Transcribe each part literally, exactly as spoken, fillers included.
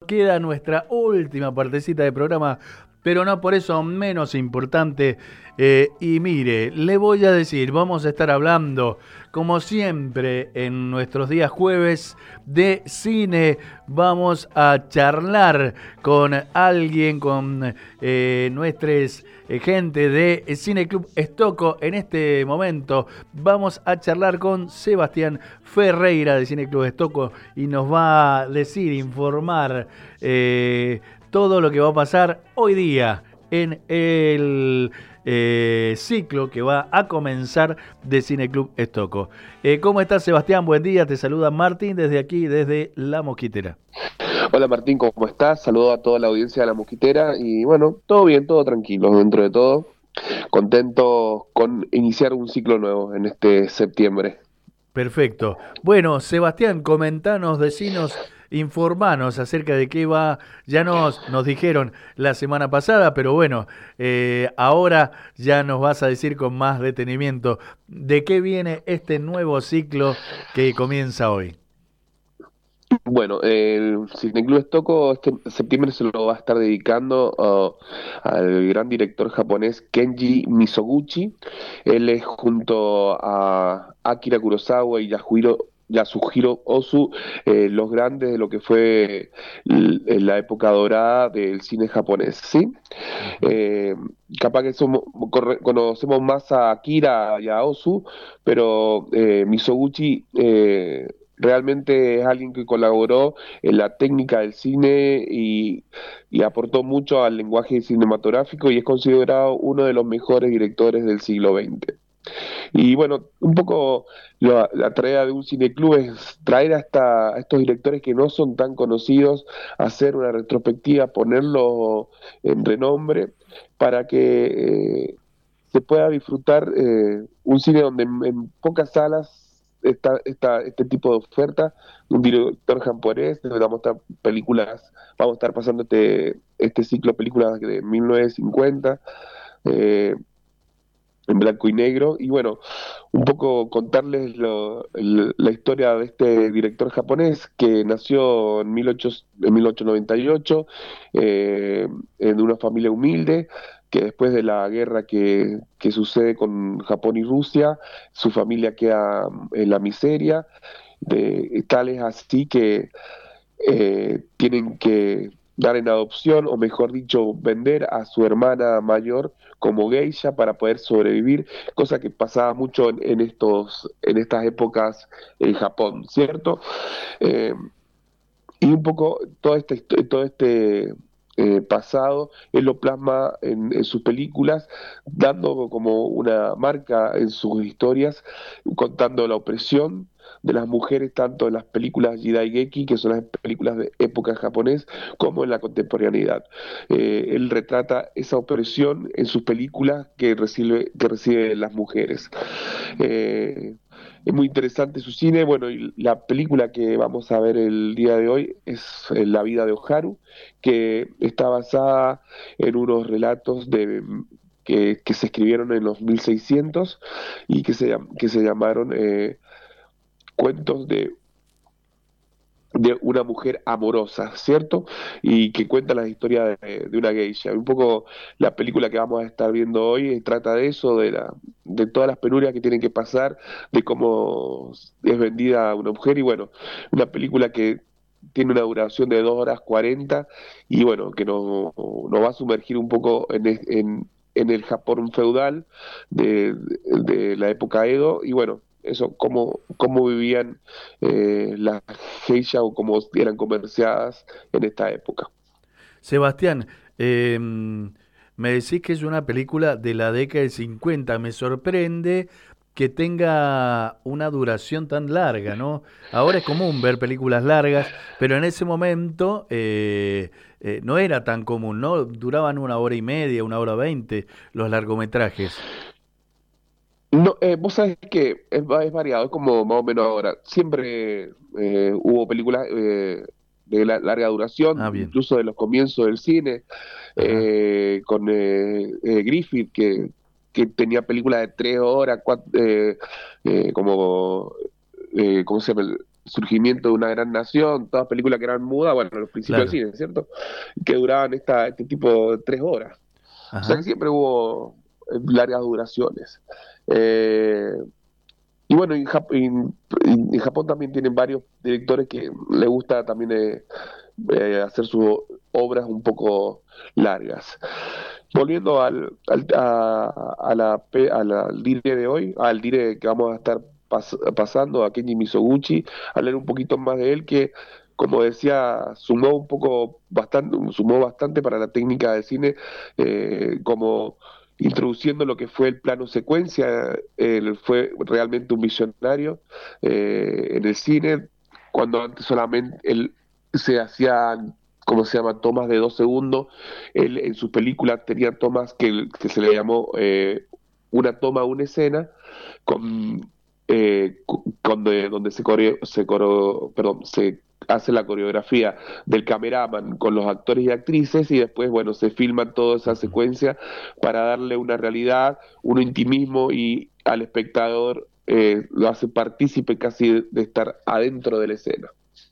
queda nuestra última partecita de programa, pero no por eso menos importante. Eh, y mire, le voy a decir, vamos a estar hablando, como siempre, en nuestros días jueves de cine. Vamos a charlar con alguien, con eh, nuestros eh, gente de Cine Club Estoco. En este momento vamos a charlar con Sebastián Ferreira de Cine Club Estoco y nos va a decir, informar eh, todo lo que va a pasar hoy día en el eh, ciclo que va a comenzar de Cine Club Estoco. Eh, ¿Cómo estás, Sebastián? Buen día, te saluda Martín desde aquí, desde La Mosquitera. Hola Martín, ¿cómo estás? Saludo a toda la audiencia de La Mosquitera y bueno, todo bien, todo tranquilo dentro de todo. Contento con iniciar un ciclo nuevo en este septiembre. Perfecto. Bueno, Sebastián, comentanos, decinos, informanos acerca de qué va. Ya nos, nos dijeron la semana pasada, pero bueno, eh, ahora ya nos vas a decir con más detenimiento de qué viene este nuevo ciclo que comienza hoy. Bueno, el Cineclub Estoco este septiembre se lo va a estar dedicando uh, al gran director japonés Kenji Mizoguchi. Él es junto a Akira Kurosawa y Yasuhiro, Yasuhiro Ozu, eh, los grandes de lo que fue l- la época dorada del cine japonés, ¿sí? Ujú. Eh, Capaz que somos, corre- conocemos más a Akira y a Ozu, pero eh, Mizoguchi eh, realmente es alguien que colaboró en la técnica del cine y, y aportó mucho al lenguaje cinematográfico y es considerado uno de los mejores directores del siglo veinte. Y bueno, un poco la, la tarea de un cineclub es traer hasta a estos directores que no son tan conocidos, hacer una retrospectiva, ponerlo en renombre para que eh, se pueda disfrutar eh, un cine donde en, en pocas salas está, está este tipo de oferta, un director japonés, donde vamos a estar películas, vamos a estar pasando este, este ciclo de películas de mil novecientos cincuenta, eh, en blanco y negro, y bueno, un poco contarles lo- el- la historia de este director japonés que nació en, mil ochocientos, en mil ochocientos noventa y ocho, eh, en una familia humilde, que después de la guerra que, que sucede con Japón y Rusia, su familia queda en la miseria, de, tal es así que eh, tienen que dar en adopción, o mejor dicho, vender a su hermana mayor como geisha para poder sobrevivir, cosa que pasaba mucho en, en estos, en estas épocas en Japón, ¿cierto? Eh, y un poco todo este, histo- todo este eh, pasado, él lo plasma en, en sus películas, dando como una marca en sus historias, contando la opresión de las mujeres, tanto en las películas Jidaigeki, que son las películas de época japonés, como en la contemporaneidad. Eh, él retrata esa opresión en sus películas que recibe, que reciben las mujeres. Eh, es muy interesante su cine. Bueno, y la película que vamos a ver el día de hoy es eh, La vida de Oharu, que está basada en unos relatos de, que, que se escribieron en los mil seiscientos y que se, llam- que se llamaron eh, Cuentos de de una mujer amorosa, ¿cierto? Y que cuenta la historia de, de una geisha. Un poco la película que vamos a estar viendo hoy eh, trata de eso, de la, de todas las penurias que tienen que pasar, de cómo es vendida una mujer, y bueno, una película que tiene una duración de dos horas cuarenta, y bueno, que nos, nos va a sumergir un poco en, es- en, en el Japón feudal de, de la época Edo, y bueno, eso, cómo, cómo vivían eh, las geisha o cómo eran comerciadas en esta época. Sebastián, eh, me decís que es una película de la década del cincuenta. Me sorprende que tenga una duración tan larga, ¿no? Ahora es común ver películas largas, pero en ese momento eh, eh, no era tan común, ¿no? Duraban una hora y media, una hora veinte los largometrajes. No, eh, vos sabés que es, va- es variado, es como más o menos ahora. Siempre eh, hubo películas eh, de la- larga duración, Ah, bien. incluso de los comienzos del cine, Ajá. eh, con eh, eh, Griffith, que, que tenía películas de tres horas, cuat- eh, eh, como, eh, ¿cómo se llama? surgimiento de una gran nación, todas películas que eran mudas, bueno, los principios Claro. del cine, ¿cierto? Que duraban esta, este tipo de tres horas. O sea que Ajá. siempre hubo eh, largas duraciones. Eh, y bueno, en, Jap- en- en Japón también tienen varios directores que les gusta también eh, eh, hacer sus obras un poco largas. Volviendo al, al, a, a la, pe- a la- al dire de hoy, al dire que vamos a estar pas- pasando, a Kenji Mizoguchi, hablar un poquito más de él, que como decía, sumó un poco bastante, sumó bastante para la técnica de cine, eh, como introduciendo lo que fue el plano secuencia. Él fue realmente un visionario eh, en el cine, cuando antes solamente él se hacían, ¿cómo se llama?, tomas de dos segundos. Él en sus películas tenía tomas que, que se le llamó eh, una toma, una escena, con, eh, cu- con de- donde se, coreo, se, coreo- perdón, se hace la coreografía del cameraman con los actores y actrices, y después, bueno, se filma toda esa Ujú. secuencia para darle una realidad, un intimismo, y al espectador eh, lo hace partícipe casi de, de estar adentro de la escena.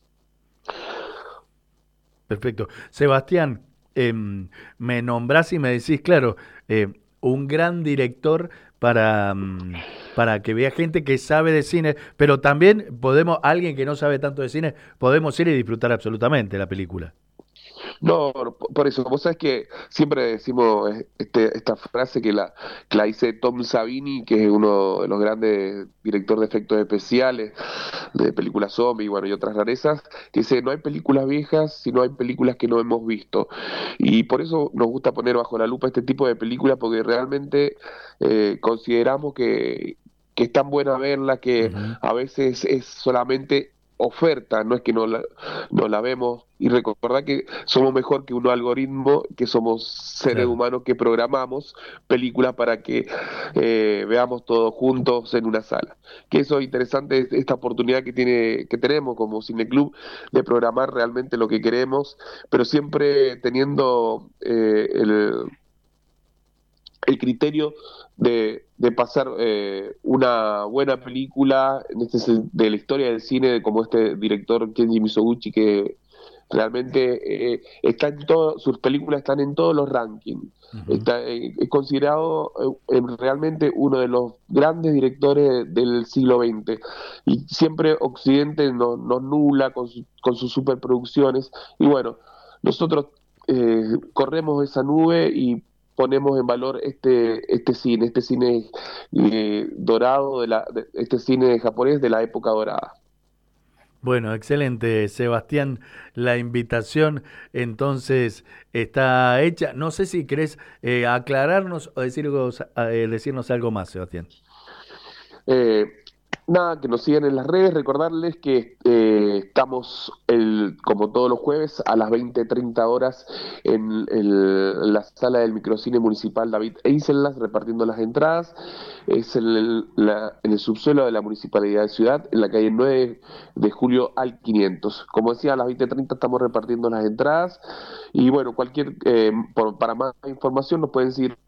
Perfecto. Sebastián, em, me nombrás y me decís, claro, eh, un gran director para, mm, para que vea gente que sabe de cine, pero también podemos, alguien que no sabe tanto de cine, podemos ir y disfrutar absolutamente la película. No, no, po- por eso, vos sabés que siempre decimos eh, este, esta frase que la, que la dice Tom Savini, que es uno de los grandes directores de efectos especiales de películas zombie, bueno, y otras rarezas, que dice, no hay películas viejas, sino hay películas que no hemos visto. Y por eso nos gusta poner bajo la lupa este tipo de películas, porque realmente eh, consideramos que, que es tan buena verla, que Ujú. a veces es solamente oferta, no es que no la, no la vemos. Y recordar que somos mejor que un algoritmo, que somos seres Claro. humanos que programamos películas para que eh, veamos todos juntos en una sala. Que eso es interesante, es esta oportunidad que tiene, que tenemos como Cineclub, de programar realmente lo que queremos, pero siempre teniendo eh, el, el criterio de, de pasar eh, una buena película en este, sen- de la historia del cine, como este director Kenji Mizoguchi, que realmente eh, está en todo, sus películas están en todos los rankings. Ujú. Está, eh, es considerado eh, en realmente uno de los grandes directores del siglo veinte, y siempre Occidente nos no nubla con, su- con sus superproducciones, y bueno, nosotros eh, corremos esa nube y ponemos en valor este, este cine, este cine eh, dorado, de la, de- este cine japonés de la época dorada. Bueno, excelente, Sebastián. La invitación entonces está hecha. No sé si querés eh, aclararnos o decirnos, eh, decirnos algo más, Sebastián. Eh, Nada, que nos sigan en las redes, recordarles que eh, estamos el, como todos los jueves a las veinte treinta horas en, el- en la sala del microcine municipal David Eisenlas, repartiendo las entradas. Es en el, la- en el subsuelo de la Municipalidad de Ciudad, en la calle nueve de julio al quinientos. Como decía, a las veinte treinta estamos repartiendo las entradas, y bueno, cualquier eh, por- para más información nos pueden seguir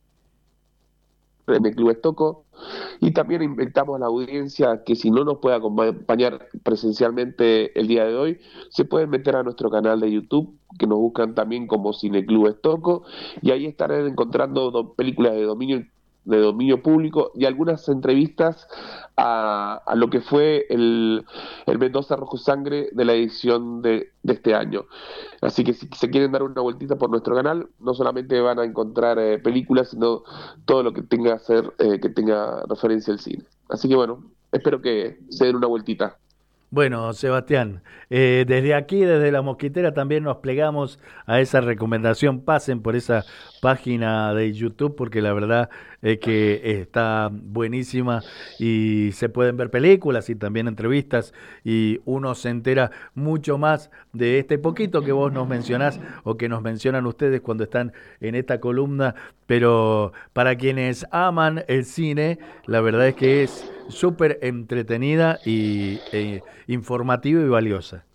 en el Club Estoco. Y también invitamos a la audiencia que, si no nos puede acompañar presencialmente el día de hoy, se pueden meter a nuestro canal de YouTube, que nos buscan también como Cineclub Estoco, y ahí estarán encontrando do- películas de dominio de dominio público, y algunas entrevistas a, a lo que fue el, el Mendoza Rojo Sangre de la edición de, de este año. Así que si se quieren dar una vueltita por nuestro canal, no solamente van a encontrar eh, películas, sino todo lo que tenga que hacer, eh, que tenga referencia al cine. Así que bueno, espero que se den una vueltita. Bueno, Sebastián, eh, desde aquí, desde La Mosquitera, también nos plegamos a esa recomendación. Pasen por esa página de YouTube porque la verdad es que está buenísima y se pueden ver películas y también entrevistas y uno se entera mucho más de este poquito que vos nos mencionás o que nos mencionan ustedes cuando están en esta columna. Pero para quienes aman el cine, la verdad es que es súper entretenida y eh, informativa y valiosa.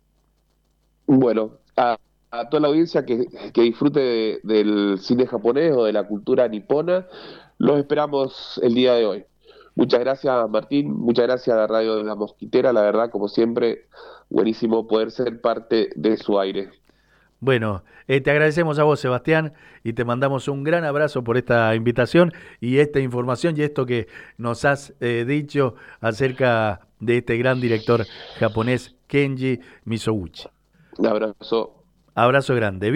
Bueno, a, a toda la audiencia que, que disfrute de- del cine japonés o de la cultura nipona, los esperamos el día de hoy. Muchas gracias, Martín. Muchas gracias a la Radio de la Mosquitera. La verdad, como siempre, buenísimo poder ser parte de su aire. Bueno, eh, te agradecemos a vos, Sebastián, y te mandamos un gran abrazo por esta invitación y esta información y esto que nos has eh, dicho acerca de este gran director japonés, Kenji Mizoguchi. Un abrazo. Abrazo grande.